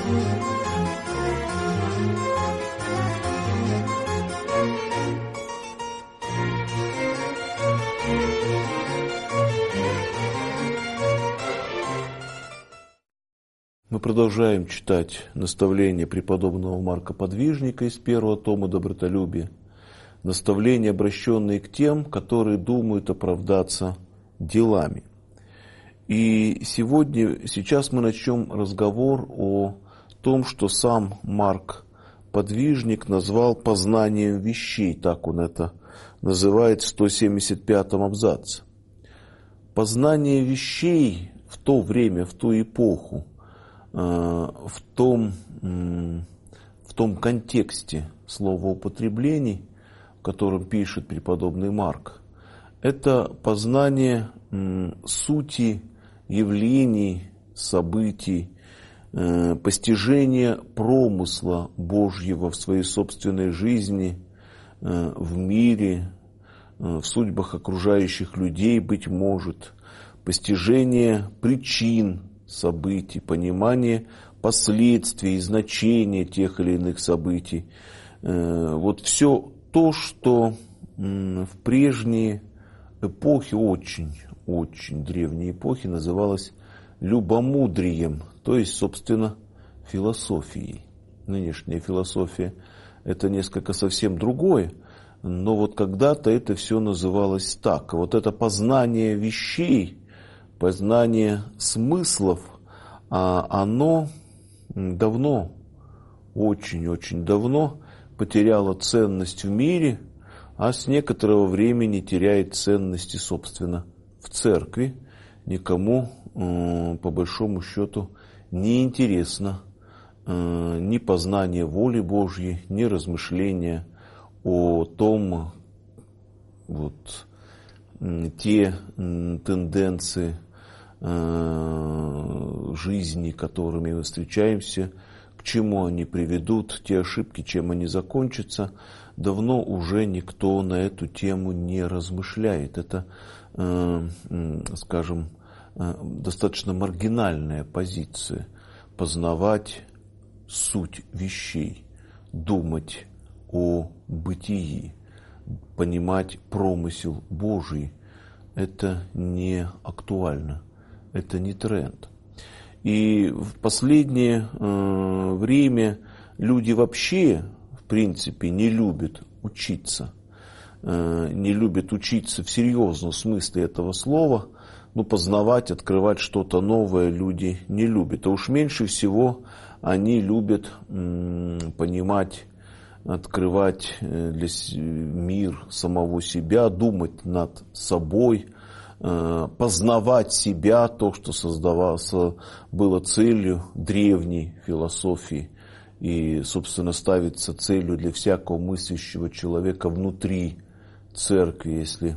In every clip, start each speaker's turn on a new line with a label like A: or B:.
A: Мы продолжаем читать наставление преподобного Марка Подвижника из первого тома «Добротолюбие». Наставления, обращенные к тем, которые думают оправдаться делами. И сейчас мы начнем разговор о том, что сам Марк Подвижник назвал познанием вещей, так он это называет в 175-м абзаце. Познание вещей в то время, в ту эпоху, в том контексте словоупотреблений, в котором пишет преподобный Марк, это познание сути явлений, событий, постижение промысла Божьего в своей собственной жизни, в мире, в судьбах окружающих людей, быть может, постижение причин событий, понимание последствий и значения тех или иных событий. Вот все то, что в прежние эпохи, очень древние эпохи, называлось любомудрием, то есть, собственно, философией. Нынешняя философия – это несколько совсем другое, но вот когда-то это все называлось так. Вот это познание вещей, познание смыслов, оно давно, очень давно потеряло ценность в мире, а с некоторого времени теряет ценности, собственно, в церкви. Никому, по большому счету, не интересно ни познание воли Божьей, ни размышления о том, вот, те тенденции жизни, которыми мы встречаемся, к чему они приведут, те ошибки, чем они закончатся, давно уже никто на эту тему не размышляет. Это, скажем, достаточно маргинальная позиция. Познавать суть вещей, думать о бытии, понимать промысел Божий – это не актуально, это не тренд. И в последнее время люди вообще, в принципе, не любят учиться. Не любят учиться в серьезном смысле этого слова. Познавать, открывать что-то новое люди не любят. А уж меньше всего они любят понимать, открывать мир самого себя, думать над собой, познавать себя, то, что было целью древней философии и, собственно, ставится целью для всякого мыслящего человека внутри церкви, если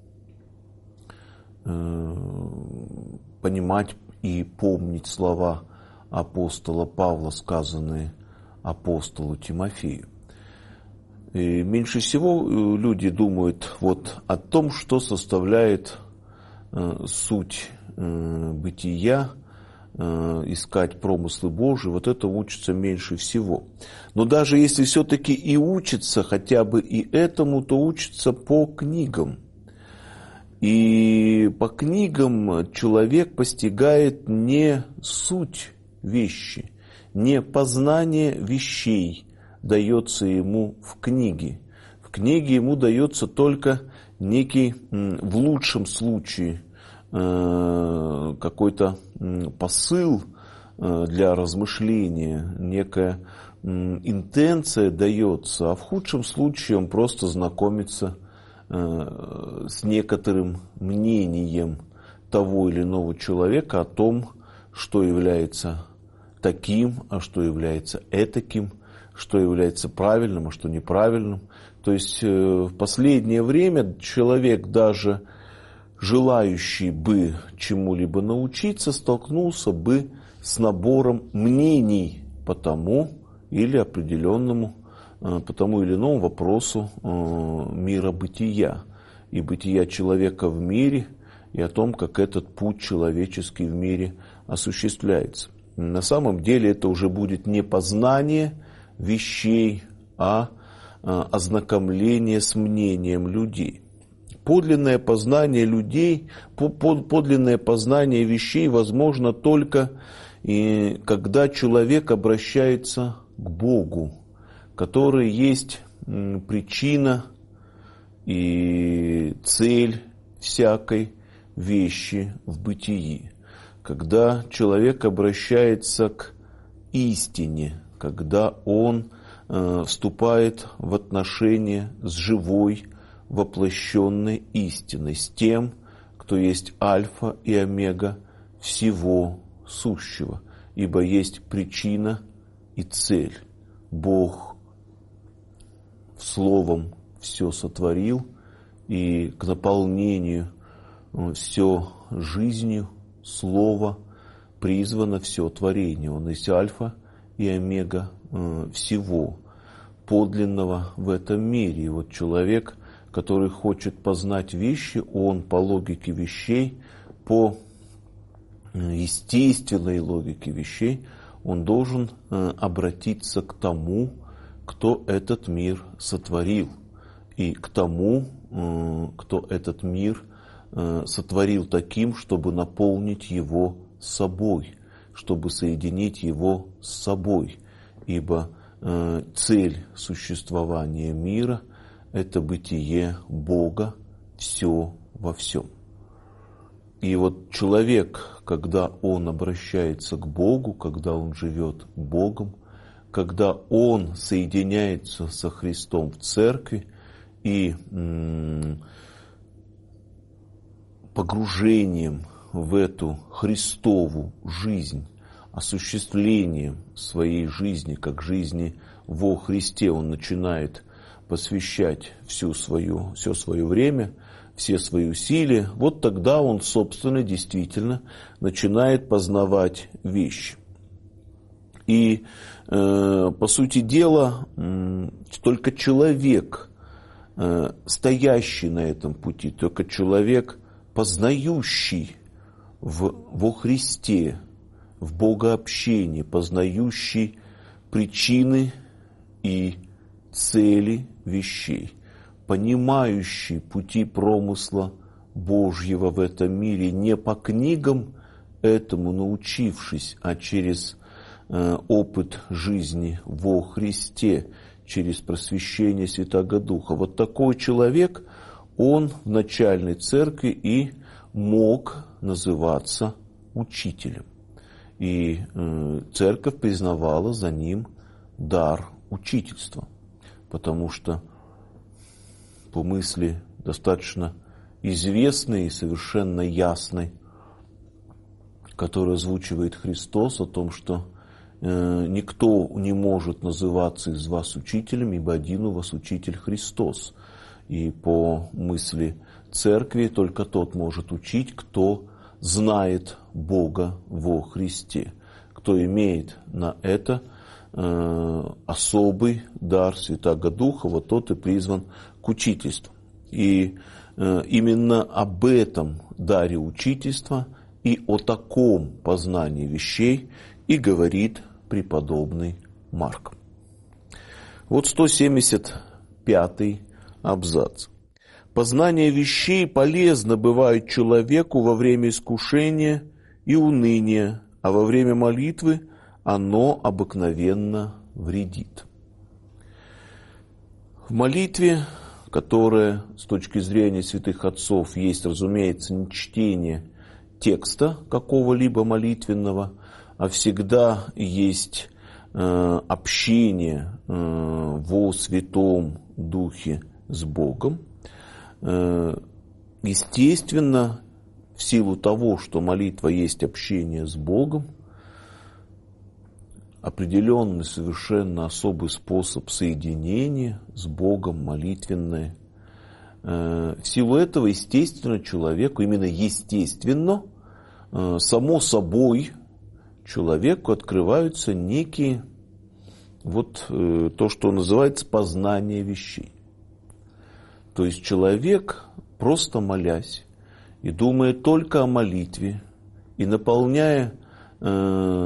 A: понимать и помнить слова апостола Павла, сказанные апостолу Тимофею. И меньше всего люди думают вот о том, что составляет суть бытия, искать промыслы Божии, вот это учатся меньше всего. Но даже если все-таки и учатся хотя бы и этому, то учатся по книгам. И по книгам человек постигает не суть вещи, не познание вещей дается ему в книге. В книге ему дается только некий, в лучшем случае, какой-то посыл для размышления, некая интенция дается, а в худшем случае он просто знакомится с некоторым мнением того или иного человека о том, что является таким, а что является этаким, что является правильным, а что неправильным. То есть в последнее время человек, даже желающий бы чему-либо научиться, столкнулся бы с набором мнений по тому или определенному, по тому или иному вопросу мира бытия и бытия человека в мире, и о том, как этот путь человеческий в мире осуществляется. на самом деле это уже будет не познание вещей, а ознакомление с мнением людей. Подлинное познание людей, подлинное познание вещей возможно только когда человек обращается к Богу, который есть причина и цель всякой вещи в бытии. Когда человек обращается к истине, когда он вступает в отношения с живой, воплощенной истиной, с тем, кто есть альфа и омега всего сущего, ибо есть причина и цель. Бог Словом все сотворил, и к наполнению все жизнью Слова призвано все творение. Он есть альфа и омега всего подлинного в этом мире. И вот человек, который хочет познать вещи, он по логике вещей, по естественной логике вещей, он должен обратиться к тому, кто этот мир сотворил, и к тому, кто этот мир сотворил таким, чтобы наполнить его собой, чтобы соединить его с собой. Ибо цель существования мира – это бытие Бога, все во всем. И вот человек, когда он обращается к Богу, когда он живет Богом, когда он соединяется со Христом в церкви и погружением в эту Христову жизнь, осуществлением своей жизни, как жизни во Христе, он начинает посвящать все свое время, все свои усилия, вот тогда он, собственно, действительно начинает познавать вещи. И, по сути дела, только человек, стоящий на этом пути, только человек, познающий во Христе, в богообщении, познающий причины и цели вещей, понимающий пути промысла Божьего в этом мире, не по книгам этому научившись, а через опыт жизни во Христе, через просвещение Святаго Духа. Вот такой человек, он в начальной церкви и мог называться учителем. И церковь признавала за ним дар учительства, потому что по мысли достаточно известной и совершенно ясной, которую озвучивает Христос о том, что никто не может называться из вас учителем, ибо один у вас учитель Христос. И по мысли церкви только тот может учить, кто знает Бога во Христе, кто имеет на это особый дар Святаго Духа, вот тот и призван к учительству. И именно об этом даре учительства и о таком познании вещей и говорит преподобный Марк. Вот 175-й абзац. Познание вещей полезно бывает человеку во время искушения и уныния, а во время молитвы оно обыкновенно вредит. В молитве, которая с точки зрения святых отцов есть, разумеется, не чтение текста какого-либо молитвенного, а всегда есть общение во Святом Духе с Богом. Естественно, в силу того, что молитва есть общение с Богом, определенный совершенно особый способ соединения с Богом, молитвенное. В силу этого, естественно, человеку, именно естественно, само собой, человеку открываются некие, то, что называется познание вещей. То есть человек, просто молясь и думая только о молитве, и наполняя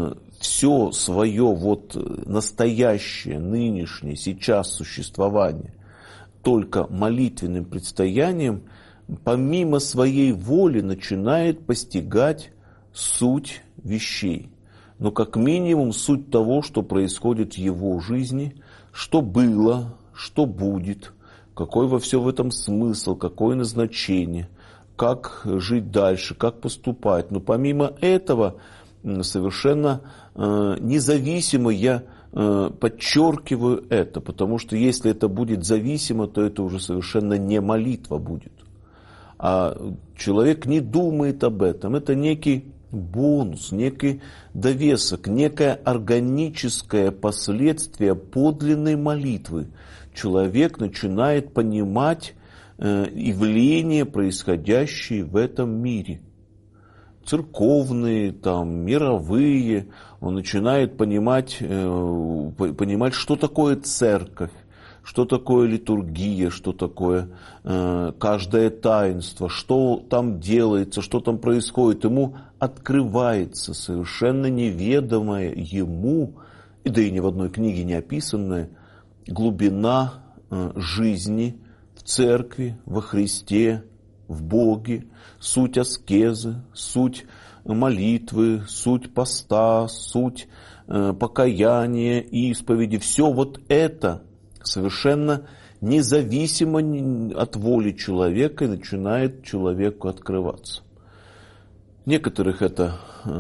A: все свое вот настоящее, нынешнее, сейчас существование только молитвенным предстоянием, помимо своей воли начинает постигать суть вещей. Но как минимум суть того, что происходит в его жизни, что было, что будет, какой во всем этом смысл, какое назначение, как жить дальше, как поступать. Но помимо этого, совершенно независимо я подчеркиваю это, потому что если это будет зависимо, то это уже совершенно не молитва будет. А человек не думает об этом. Это некий бонус, некий довесок, некое органическое последствие подлинной молитвы. Человек начинает понимать явления, происходящие в этом мире. Церковные, мировые. Он начинает понимать, что такое церковь, что такое литургия, что такое каждое таинство, что там делается, что там происходит. Ему открывается совершенно неведомая ему, да и ни в одной книге не описанная, глубина жизни в церкви, во Христе, в Боге, суть аскезы, суть молитвы, суть поста, суть покаяния, исповеди. Все вот это совершенно независимо от воли человека и начинает человеку открываться. Некоторых это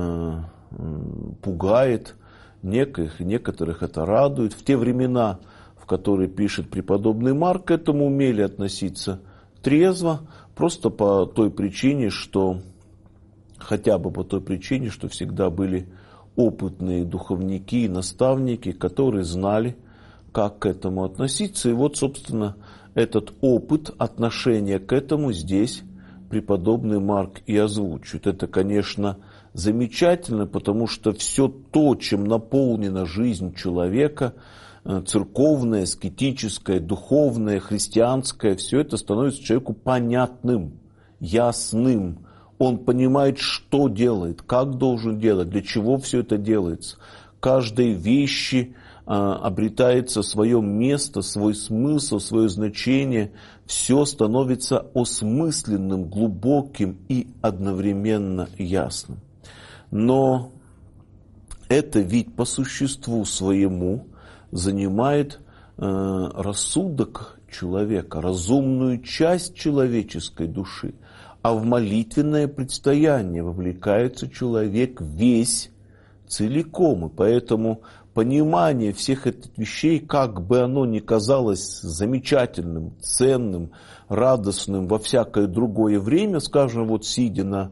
A: пугает, некоторых это радует. В те времена, в которые пишет преподобный Марк, к этому умели относиться трезво, просто по той причине, что всегда были опытные духовники и наставники, которые знали, как к этому относиться. И вот, собственно, этот опыт отношения к этому здесь преподобный Марк и озвучивает. Это, конечно, замечательно, потому что все то, чем наполнена жизнь человека, церковное, аскетическое, духовное, христианское, все это становится человеку понятным, ясным. Он понимает, что делает, как должен делать, для чего все это делается. Каждой вещи обретается свое место, свой смысл, свое значение. Все становится осмысленным, глубоким и одновременно ясным. Но это ведь по существу своему занимает рассудок человека, разумную часть человеческой души. А в молитвенное предстояние вовлекается человек весь целиком. И поэтому понимание всех этих вещей, как бы оно ни казалось замечательным, ценным, радостным во всякое другое время, скажем, вот сидя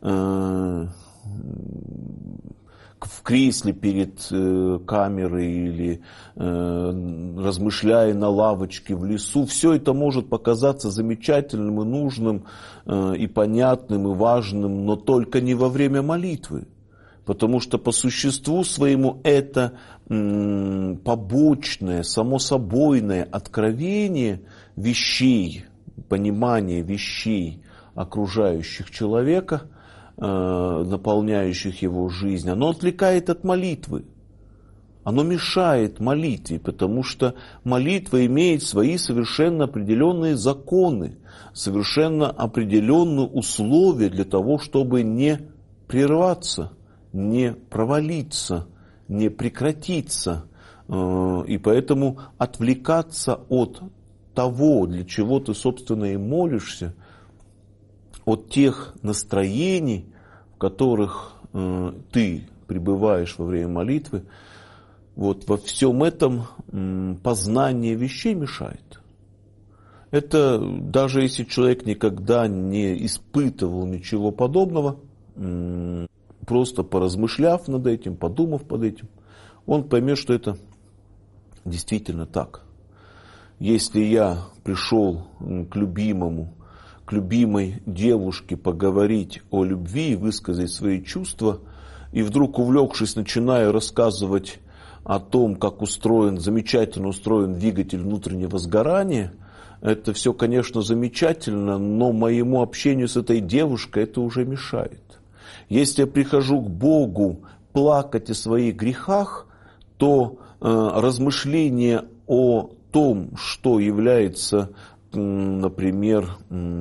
A: в кресле перед камерой или размышляя на лавочке в лесу, все это может показаться замечательным и нужным, и понятным, и важным, но только не во время молитвы. Потому что по существу своему это побочное, самособойное откровение вещей, понимание вещей, окружающих человека, наполняющих его жизнь, оно отвлекает от молитвы. Оно мешает молитве, потому что молитва имеет свои совершенно определенные законы, совершенно определенные условия для того, чтобы не прерваться, не провалиться, не прекратиться. И поэтому отвлекаться от того, для чего ты, собственно, и молишься, от тех настроений, в которых ты пребываешь во время молитвы, вот во всем этом познание вещей мешает. Это даже если человек никогда не испытывал ничего подобного, просто поразмышляв над этим, подумав под этим, он поймет, что это действительно так. Если я пришел к любимому, к любимой девушке поговорить о любви и высказать свои чувства, и вдруг, увлекшись, начинаю рассказывать о том, как замечательно устроен двигатель внутреннего сгорания, это все, конечно, замечательно, но моему общению с этой девушкой это уже мешает. Если я прихожу к Богу, плакать о своих грехах, то размышление о том, что является, например,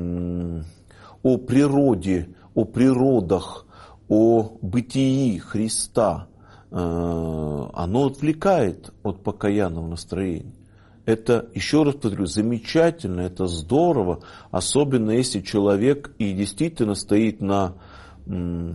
A: о природе, о природах, о бытии Христа, оно отвлекает от покаянного настроения. Это, еще раз повторю, замечательно, это здорово, особенно если человек и действительно стоит в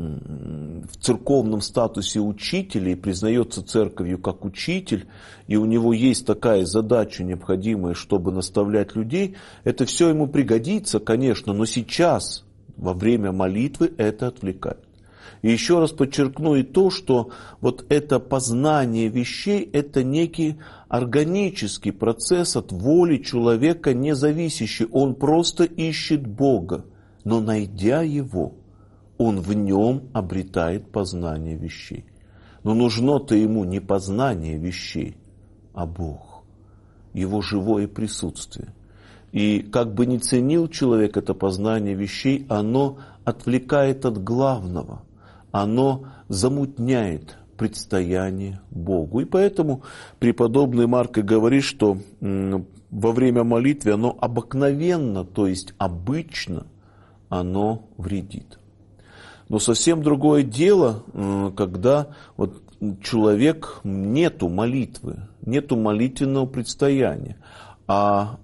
A: церковном статусе учителя и признается церковью как учитель, и у него есть такая задача необходимая, чтобы наставлять людей. Это все ему пригодится, конечно, но сейчас, во время молитвы, это отвлекает. И еще раз подчеркну и то, что вот это познание вещей, это некий органический процесс от воли человека не зависящий. Он просто ищет Бога, но найдя Его, он в нем обретает познание вещей. Но нужно-то ему не познание вещей, а Бог, Его живое присутствие. И как бы ни ценил человек это познание вещей, оно отвлекает от главного. Оно замутняет предстояние Богу. И поэтому преподобный Марк и говорит, что во время молитвы оно обыкновенно, то есть обычно, оно вредит. Но совсем другое дело, когда вот человек нету молитвы, нету молитвенного предстояния, а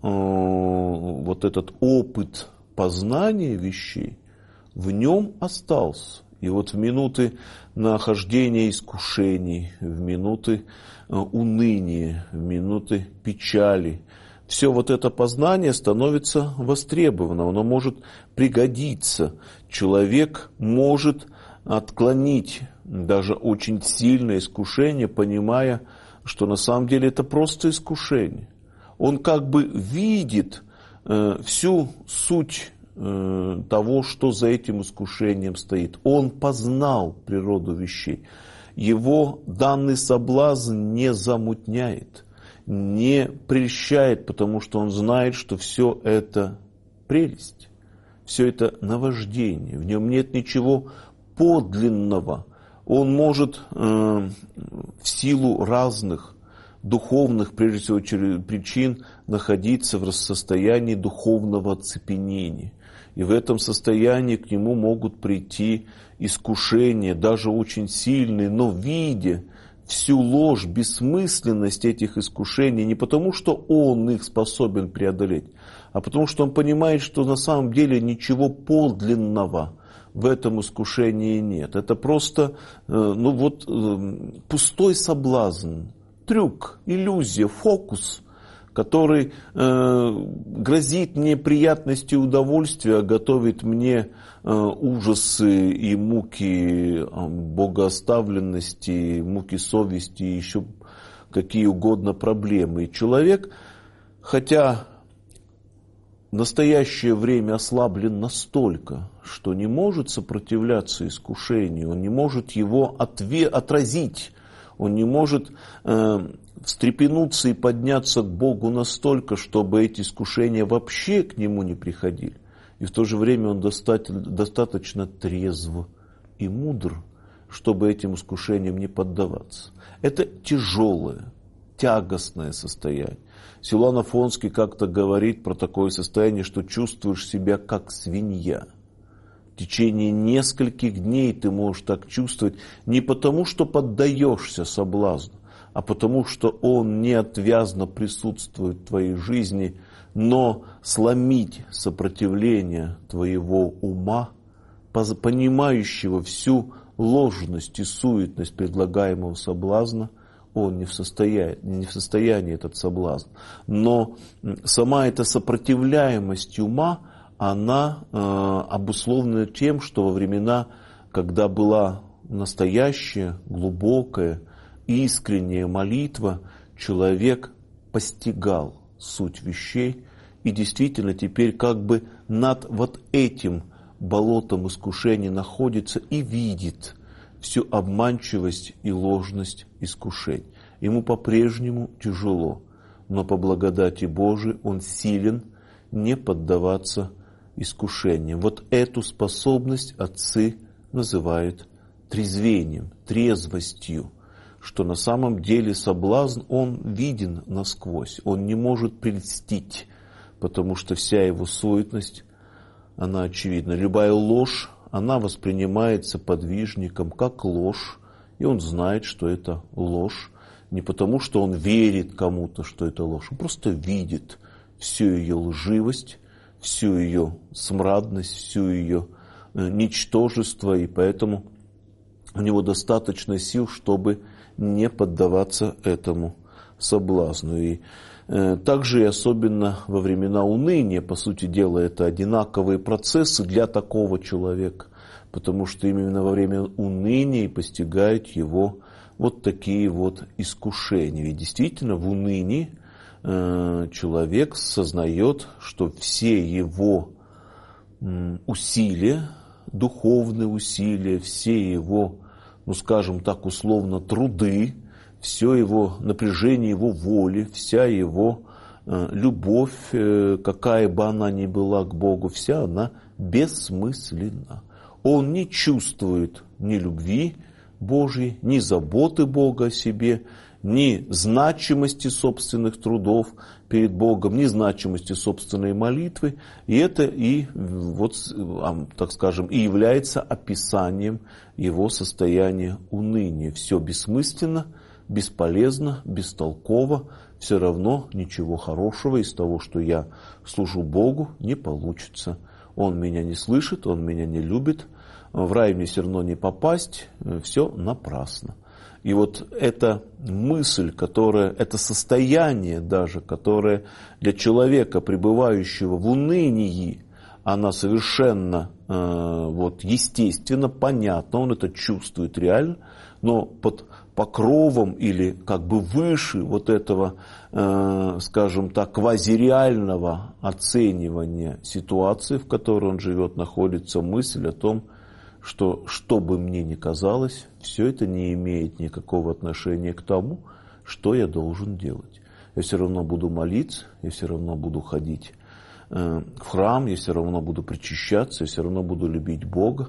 A: вот этот опыт познания вещей в нем остался. И вот в минуты нахождения искушений, в минуты уныния, в минуты печали, все вот это познание становится востребованным, оно может пригодиться. Человек может отклонить даже очень сильное искушение, понимая, что на самом деле это просто искушение. Он как бы видит всю суть того, что за этим искушением стоит. Он познал природу вещей. Его данный соблазн не замутняет, не прельщает, потому что он знает, что все это прелесть, все это наваждение, в нем нет ничего подлинного. Он может в силу разных духовных, прежде всего, причин находиться в состоянии духовного оцепенения. И в этом состоянии к нему могут прийти искушения, даже очень сильные, но видя всю ложь, бессмысленность этих искушений, не потому, что он их способен преодолеть, а потому, что он понимает, что на самом деле ничего подлинного в этом искушении нет. Это просто пустой соблазн, трюк, иллюзия, фокус, который грозит мне приятностью и удовольствием, а готовит мне ужасы и муки богооставленности, муки совести и еще какие угодно проблемы. И человек, хотя в настоящее время ослаблен настолько, что не может сопротивляться искушению, он не может его отразить, он не может встрепенуться и подняться к Богу настолько, чтобы эти искушения вообще к нему не приходили. И в то же время он достаточно трезв и мудр, чтобы этим искушениям не поддаваться. Это тяжелое, тягостное состояние. Силуан Афонский как-то говорит про такое состояние, что чувствуешь себя как свинья. В течение нескольких дней ты можешь так чувствовать не потому, что поддаешься соблазну, а потому, что он неотвязно присутствует в твоей жизни, но сломить сопротивление твоего ума, понимающего всю ложность и суетность предлагаемого соблазна, он не в состоянии этот соблазн. Но сама эта сопротивляемость ума, она обусловлена тем, что во времена, когда была настоящая, глубокая, искренняя молитва, человек постигал суть вещей и действительно теперь как бы над вот этим болотом искушений находится и видит всю обманчивость и ложность искушений. Ему по-прежнему тяжело, но по благодати Божией он силен не поддаваться искушениям. Вот эту способность отцы называют трезвением, трезвостью, что на самом деле соблазн, он виден насквозь, он не может прельстить, потому что вся его суетность, она очевидна. Любая ложь, она воспринимается подвижником как ложь, и он знает, что это ложь, не потому, что он верит кому-то, что это ложь, он просто видит всю ее лживость, всю ее смрадность, всю ее ничтожество, и поэтому у него достаточно сил, чтобы не поддаваться этому соблазну. И также и особенно во времена уныния, по сути дела, это одинаковые процессы для такого человека, потому что именно во время уныния и постигают его вот такие вот искушения. Ведь действительно в унынии человек сознает, что все его усилия, духовные усилия, все его, ну скажем так, условно, труды, все его напряжение его воли, вся его любовь, какая бы она ни была к Богу, вся она бессмысленна. Он не чувствует ни любви Божьей, ни заботы Бога о себе, ни значимости собственных трудов перед Богом, ни значимости собственной молитвы. И это и, вот, так скажем, и является описанием его состояния уныния. Все бессмысленно, бесполезно, бестолково, все равно ничего хорошего из того, что я служу Богу, не получится. Он меня не слышит, он меня не любит, в рай мне все равно не попасть, все напрасно. И вот эта мысль, это состояние даже, которое для человека, пребывающего в унынии, она совершенно естественно, понятна, он это чувствует реально, но под покровом или как бы выше вот этого, скажем так, квазиреального оценивания ситуации, в которой он живет, находится мысль о том, что бы мне ни казалось, все это не имеет никакого отношения к тому, что я должен делать. Я все равно буду молиться, я все равно буду ходить в храм, я все равно буду причащаться, я все равно буду любить Бога.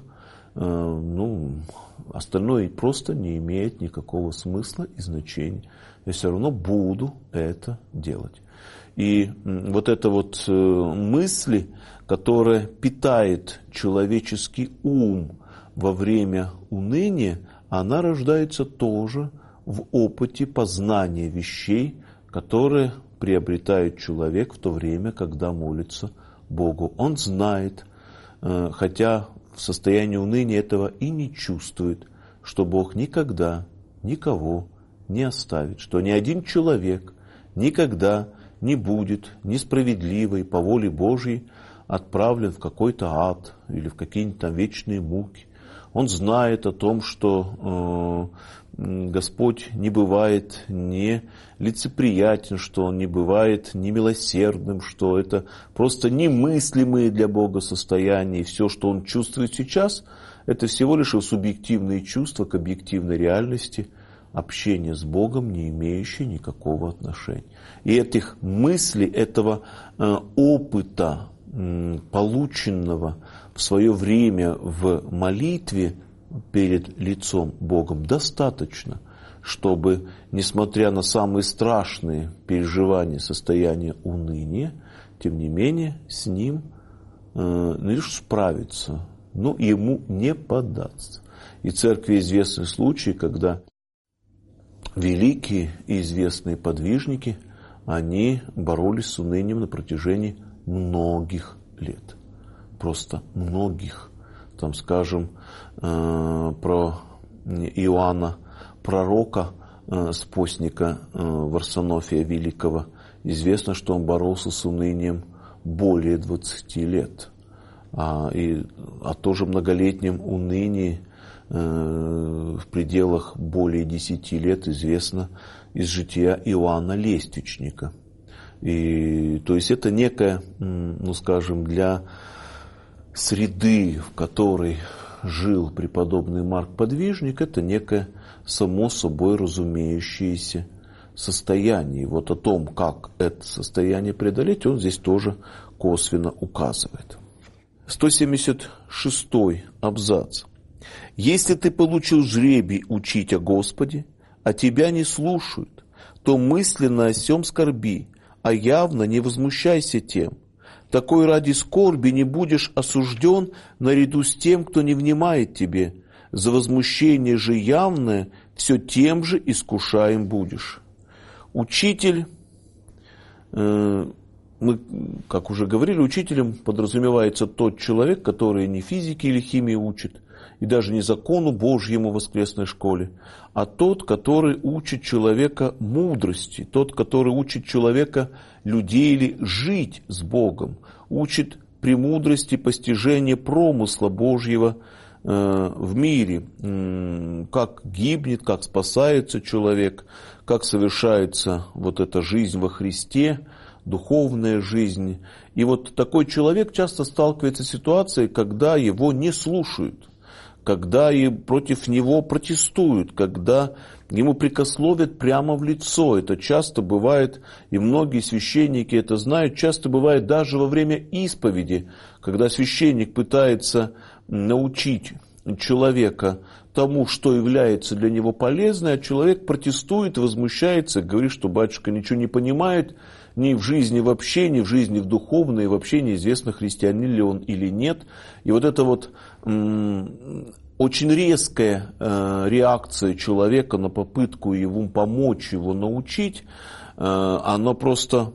A: Остальное просто не имеет никакого смысла и значения. Я все равно буду это делать. И вот эта вот мысль, которая питает человеческий ум во время уныния, она рождается тоже в опыте познания вещей, которые приобретает человек в то время, когда молится Богу. Он знает, хотя в состоянии уныния этого и не чувствует, что Бог никогда никого не оставит, что ни один человек никогда не будет несправедливый по воле Божьей отправлен в какой-то ад или в какие-нибудь там вечные муки. Он знает о том, что Господь не бывает не лицеприятен, что Он не бывает немилосердным, что это просто немыслимые для Бога состояния. И все, что Он чувствует сейчас, это всего лишь субъективные чувства к объективной реальности, общение с Богом, не имеющее никакого отношения. И этих мыслей, этого опыта, полученного в свое время в молитве перед лицом Богом, достаточно, чтобы, несмотря на самые страшные переживания, состояния уныния, тем не менее с ним лишь справиться, но ему не поддаться. И в церкви известны случаи, когда великие и известные подвижники, они боролись с унынием на протяжении многих лет. Просто многих. Там, скажем, про Иоанна Пророка, спостника Варсонофия Великого, известно, что он боролся с унынием более 20 лет. О тоже многолетнем унынии в пределах более 10 лет известно из жития Иоанна Лествичника. И, то есть это некая, скажем, для среды, в которой жил преподобный Марк Подвижник, это некое само собой разумеющееся состояние. И вот о том, как это состояние преодолеть, он здесь тоже косвенно указывает. 176 абзац. Если ты получил жребий учить о Господе, а тебя не слушают, то мысленно о сем скорби, а явно не возмущайся тем. Такой ради скорби не будешь осужден наряду с тем, кто не внимает тебе. За возмущение же явное все тем же искушаем будешь. Учитель, мы, как уже говорили, учителем подразумевается тот человек, который не физике или химии учит, и даже не закону Божьему в воскресной школе, а тот, который учит человека мудрости, тот, который учит человека, людей жить с Богом, учит премудрости постижения промысла Божьего в мире, как гибнет, как спасается человек, как совершается вот эта жизнь во Христе, духовная жизнь. И вот такой человек часто сталкивается с ситуацией, когда его не слушают, когда и против него протестуют, когда ему прикословят прямо в лицо. Это часто бывает, и многие священники это знают, часто бывает даже во время исповеди, когда священник пытается научить человека тому, что является для него полезным, а человек протестует, возмущается, говорит, что батюшка ничего не понимает, ни в жизни вообще, ни в жизни в духовной, вообще неизвестно, христианин ли он или нет. И вот это вот очень резкая реакция человека на попытку ему помочь, его научить, оно просто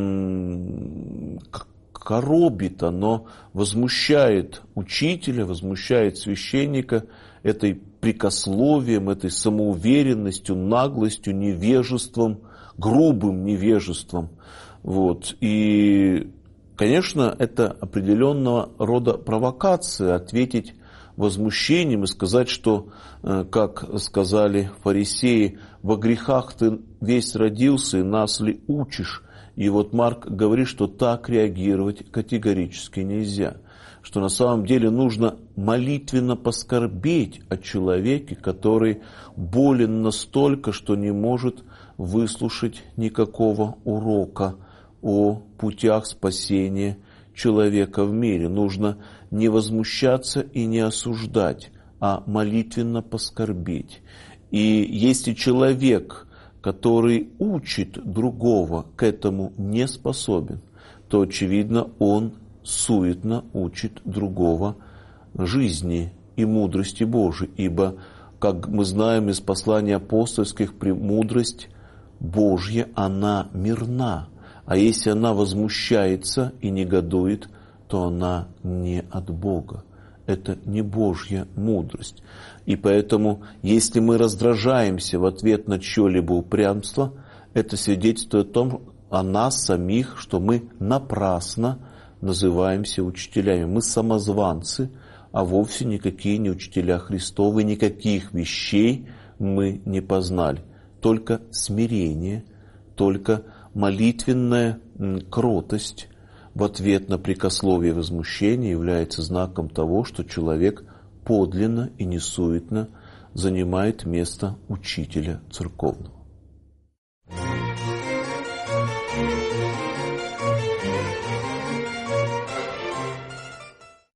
A: коробит, оно возмущает учителя, возмущает священника этой прикословием, этой самоуверенностью, наглостью, невежеством, грубым невежеством. Вот. И, конечно, это определенного рода провокация ответить возмущением и сказать, что, как сказали фарисеи, во грехах ты весь родился и нас ли учишь? И вот Марк говорит, что так реагировать категорически нельзя, что на самом деле нужно молитвенно поскорбеть о человеке, который болен настолько, что не может выслушать никакого урока о путях спасения человека в мире. Нужно не возмущаться и не осуждать, а молитвенно поскорбеть. И если человек, который учит другого, к этому не способен, то, очевидно, он суетно учит другого жизни и мудрости Божией. Ибо, как мы знаем из посланий апостольских, премудрость Божья, она мирна. А если она возмущается и негодует, то она не от Бога. Это не Божья мудрость. И поэтому, если мы раздражаемся в ответ на чье-либо упрямство, это свидетельствует о нас самих, что мы напрасно называемся учителями. Мы самозванцы, а вовсе никакие не учителя Христовы, никаких вещей мы не познали. Только смирение, только молитвенная кротость в ответ на прикословие и возмущение является знаком того, что человек подлинно и несуетно занимает место учителя церковного.